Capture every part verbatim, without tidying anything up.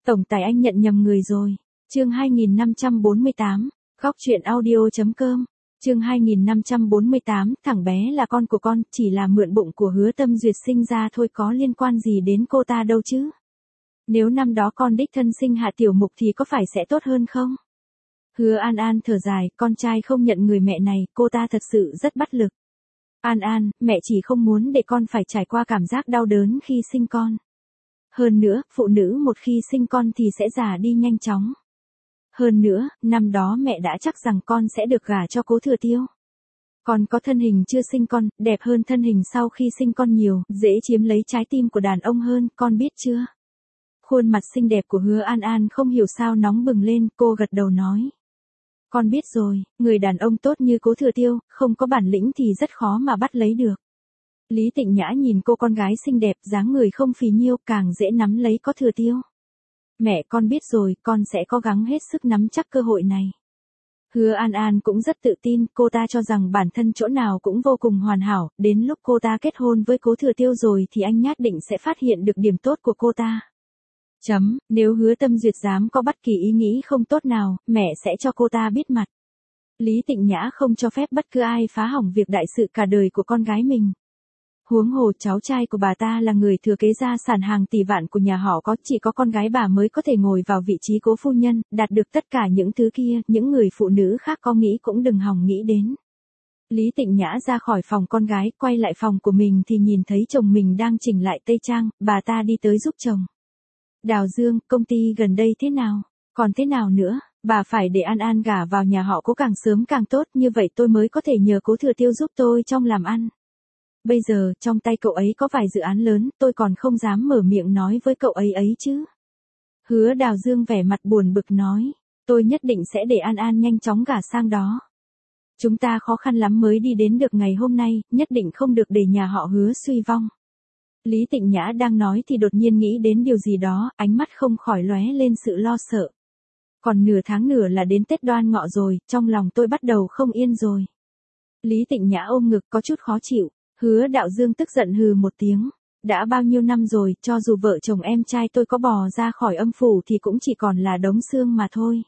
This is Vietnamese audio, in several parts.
Tổng tài anh nhận nhầm người rồi. Chương hai nghìn năm trăm bốn mươi tám, góc truyện audio.com. Chương hai nghìn năm trăm bốn mươi tám, thằng bé là con của con, chỉ là mượn bụng của Hứa Tâm Duyệt sinh ra thôi, có liên quan gì đến cô ta đâu chứ. Nếu năm đó con đích thân sinh hạ Tiểu Mục thì có phải sẽ tốt hơn không? Hứa An An thở dài, con trai không nhận người mẹ này, cô ta thật sự rất bất lực. An An, mẹ chỉ không muốn để con phải trải qua cảm giác đau đớn khi sinh con. Hơn nữa, phụ nữ một khi sinh con thì sẽ già đi nhanh chóng. Hơn nữa, năm đó mẹ đã chắc rằng con sẽ được gả cho Cố Thừa Tiêu. Con có thân hình chưa sinh con, đẹp hơn thân hình sau khi sinh con nhiều, dễ chiếm lấy trái tim của đàn ông hơn, con biết chưa? Khuôn mặt xinh đẹp của Hứa An An không hiểu sao nóng bừng lên, cô gật đầu nói. Con biết rồi, người đàn ông tốt như Cố Thừa Tiêu, không có bản lĩnh thì rất khó mà bắt lấy được. Lý Tịnh Nhã nhìn cô con gái xinh đẹp, dáng người không phì nhiêu, càng dễ nắm lấy Cố Thừa Tiêu. Mẹ, con biết rồi, con sẽ cố gắng hết sức nắm chắc cơ hội này. Hứa An An cũng rất tự tin, cô ta cho rằng bản thân chỗ nào cũng vô cùng hoàn hảo, đến lúc cô ta kết hôn với Cố Thừa Tiêu rồi thì anh nhất định sẽ phát hiện được điểm tốt của cô ta. Chấm, nếu Hứa Tâm Duyệt dám có bất kỳ ý nghĩ không tốt nào, mẹ sẽ cho cô ta biết mặt. Lý Tịnh Nhã không cho phép bất cứ ai phá hỏng việc đại sự cả đời của con gái mình. Huống hồ cháu trai của bà ta là người thừa kế gia sản hàng tỷ vạn của nhà họ Có, chỉ có con gái bà mới có thể ngồi vào vị trí cố phu nhân, đạt được tất cả những thứ kia, những người phụ nữ khác có nghĩ cũng đừng hòng nghĩ đến. Lý Tịnh Nhã ra khỏi phòng con gái, quay lại phòng của mình thì nhìn thấy chồng mình đang chỉnh lại tây trang, bà ta đi tới giúp chồng. Đào Dương, công ty gần đây thế nào? Còn thế nào nữa? Bà phải để An An gả vào nhà họ Cố càng sớm càng tốt, như vậy tôi mới có thể nhờ Cố Thừa Tiêu giúp tôi trong làm ăn. Bây giờ, trong tay cậu ấy có vài dự án lớn, tôi còn không dám mở miệng nói với cậu ấy ấy chứ. Hứa Đào Dương vẻ mặt buồn bực nói, tôi nhất định sẽ để An An nhanh chóng gả sang đó. Chúng ta khó khăn lắm mới đi đến được ngày hôm nay, nhất định không được để nhà họ Hứa suy vong. Lý Tịnh Nhã đang nói thì đột nhiên nghĩ đến điều gì đó, ánh mắt không khỏi lóe lên sự lo sợ. Còn nửa tháng nữa là đến Tết Đoan Ngọ rồi, trong lòng tôi bắt đầu không yên rồi. Lý Tịnh Nhã ôm ngực có chút khó chịu. Hứa Đạo Dương tức giận hừ một tiếng. Đã bao nhiêu năm rồi, cho dù vợ chồng em trai tôi có bò ra khỏi âm phủ thì cũng chỉ còn là đống xương mà thôi.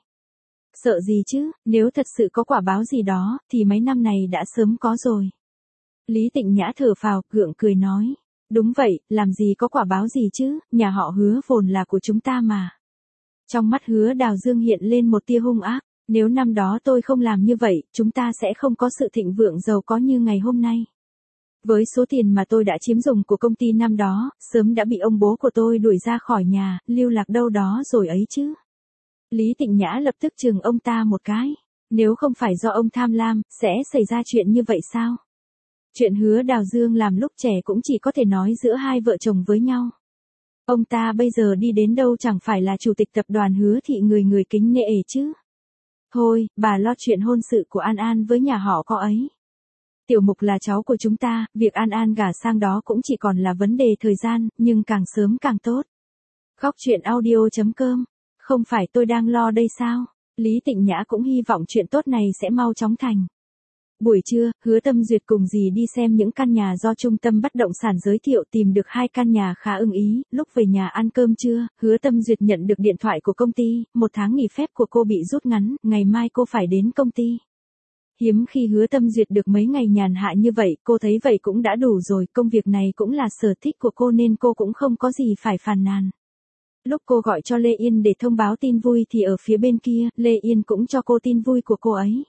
Sợ gì chứ, nếu thật sự có quả báo gì đó, thì mấy năm này đã sớm có rồi. Lý Tịnh Nhã thở phào, gượng cười nói. Đúng vậy, làm gì có quả báo gì chứ, nhà họ Hứa vốn là của chúng ta mà. Trong mắt Hứa Đào Dương hiện lên một tia hung ác. Nếu năm đó tôi không làm như vậy, chúng ta sẽ không có sự thịnh vượng giàu có như ngày hôm nay. Với số tiền mà tôi đã chiếm dùng của công ty năm đó, sớm đã bị ông bố của tôi đuổi ra khỏi nhà, lưu lạc đâu đó rồi ấy chứ. Lý Tịnh Nhã lập tức chừng ông ta một cái. Nếu không phải do ông tham lam, sẽ xảy ra chuyện như vậy sao? Chuyện Hứa Đào Dương làm lúc trẻ cũng chỉ có thể nói giữa hai vợ chồng với nhau. Ông ta bây giờ đi đến đâu chẳng phải là chủ tịch tập đoàn Hứa thị người người kính nể chứ. Thôi, bà lo chuyện hôn sự của An An với nhà họ Có ấy. Tiểu Mục là cháu của chúng ta, việc An An gả sang đó cũng chỉ còn là vấn đề thời gian, nhưng càng sớm càng tốt. Góc truyện audio.com. Không phải tôi đang lo đây sao? Lý Tịnh Nhã cũng hy vọng chuyện tốt này sẽ mau chóng thành. Buổi trưa, Hứa Tâm Duyệt cùng dì đi xem những căn nhà do trung tâm bất động sản giới thiệu, tìm được hai căn nhà khá ưng ý. Lúc về nhà ăn cơm trưa, Hứa Tâm Duyệt nhận được điện thoại của công ty, một tháng nghỉ phép của cô bị rút ngắn, ngày mai cô phải đến công ty. Hiếm khi Hứa Tâm Duyệt được mấy ngày nhàn hạ như vậy, cô thấy vậy cũng đã đủ rồi, công việc này cũng là sở thích của cô nên cô cũng không có gì phải phàn nàn. Lúc cô gọi cho Lê Yên để thông báo tin vui thì ở phía bên kia, Lê Yên cũng cho cô tin vui của cô ấy.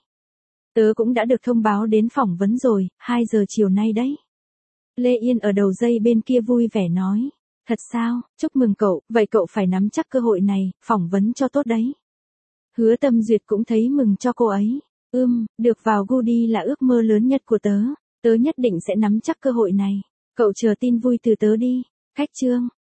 Tớ cũng đã được thông báo đến phỏng vấn rồi, hai giờ chiều nay đấy. Lê Yên ở đầu dây bên kia vui vẻ nói. Thật sao, chúc mừng cậu, vậy cậu phải nắm chắc cơ hội này, phỏng vấn cho tốt đấy. Hứa Tâm Duyệt cũng thấy mừng cho cô ấy. Ưm, được vào Goody là ước mơ lớn nhất của tớ, tớ nhất định sẽ nắm chắc cơ hội này. Cậu chờ tin vui từ tớ đi. Khách trương.